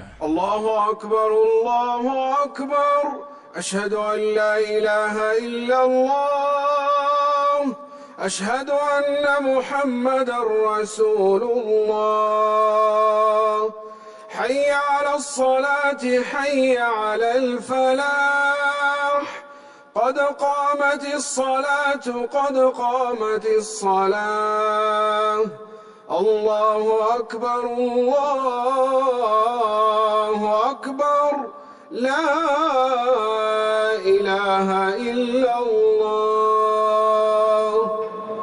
الله. الله أكبر الله أكبر، أشهد أن لا إله إلا الله، أشهد أن محمدا رسول الله. حي على الصلاة حي على الفلاح، قد قامت الصلاة قد قامت الصلاة. الله أكبر الله أكبر، لا إله إلا الله.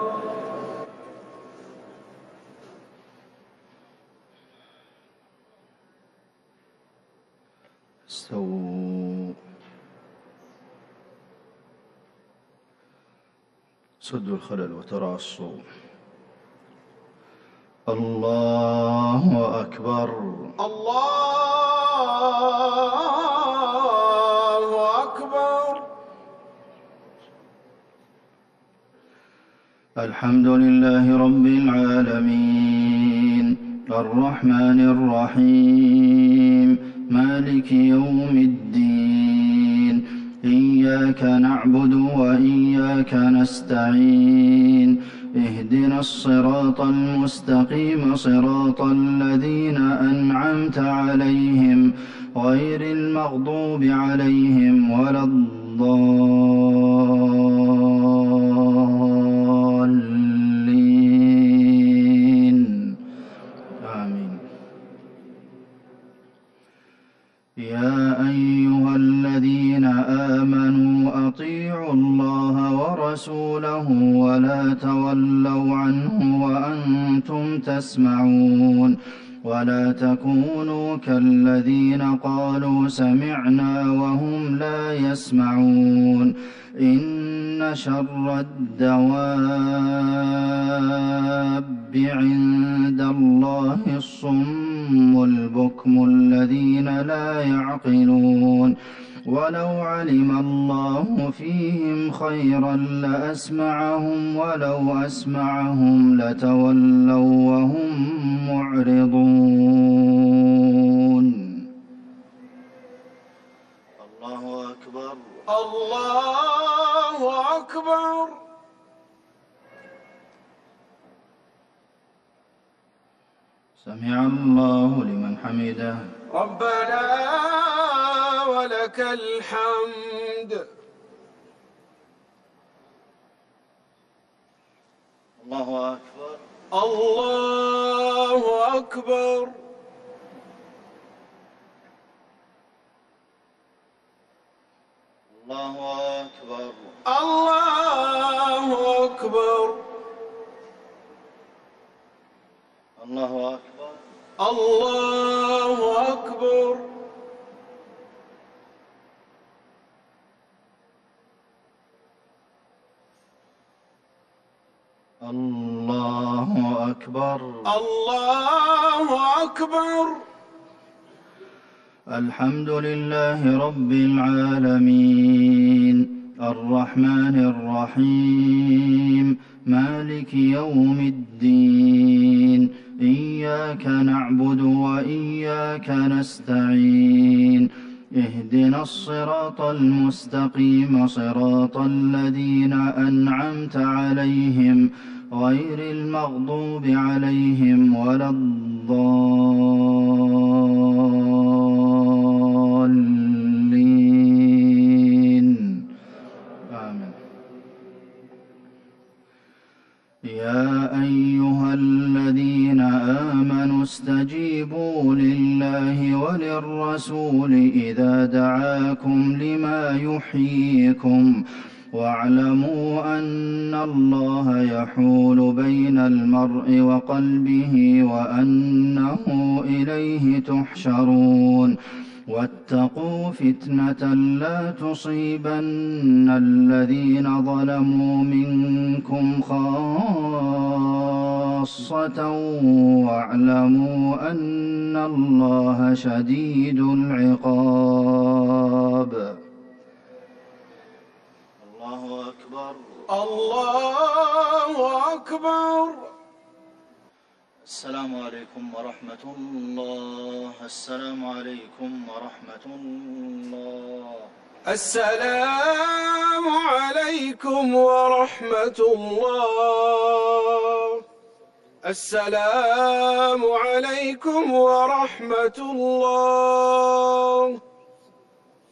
استووا، سدوا الخلل وتراصوا. الله أكبر الله أكبر. الحمد لله رب العالمين، الرحمن الرحيم، مالك يوم الدين. إياك نعبد وإياك نستعين، اهدنا الصراط المستقيم، صراط الذين أنعمت عليهم غير المغضوب عليهم ولا الضالين. آمين. يا أيها الذين آمنوا أطيعوا الله ورسوله ولا تولوا عنه وأنتم تسمعون، ولا تكونوا كالذين قالوا سمعنا وهم لا يسمعون. إن شر الدواب عند الله الصم البكم الذين لا يعقلون. ولو علم الله فيهم خيرا لأسمعهم، ولو أسمعهم لتولوا وهم معرضون. الله أكبر الله أكبر. سمع الله لمن حمده. ربنا ولك الحمد. الله أكبر الله أكبر. الله أكبر الله أكبر. الله أكبر الله أكبر. الله أكبر الله أكبر. الحمد لله رب العالمين، الرحمن الرحيم، مالك يوم الدين. إياك نعبد وإياك نستعين، اهدنا الصراط المستقيم، صراط الذين أنعمت عليهم غير المغضوب عليهم ولا الضالين. آمين. يا أيها الذين آمنوا استجيبوا لله وللرسول إذا دعاكم لما يحييكم، واعلموا أن الله يحول بين المرء وقلبه وأنه إليه تحشرون. واتقوا فتنة لا تصيبن الذين ظلموا منكم خاصة، واعلموا أن الله شديد العقاب. الله أكبر الله أكبر. السلام عليكم ورحمة الله. السلام عليكم ورحمة الله. السلام عليكم ورحمة الله. السلام عليكم ورحمة الله.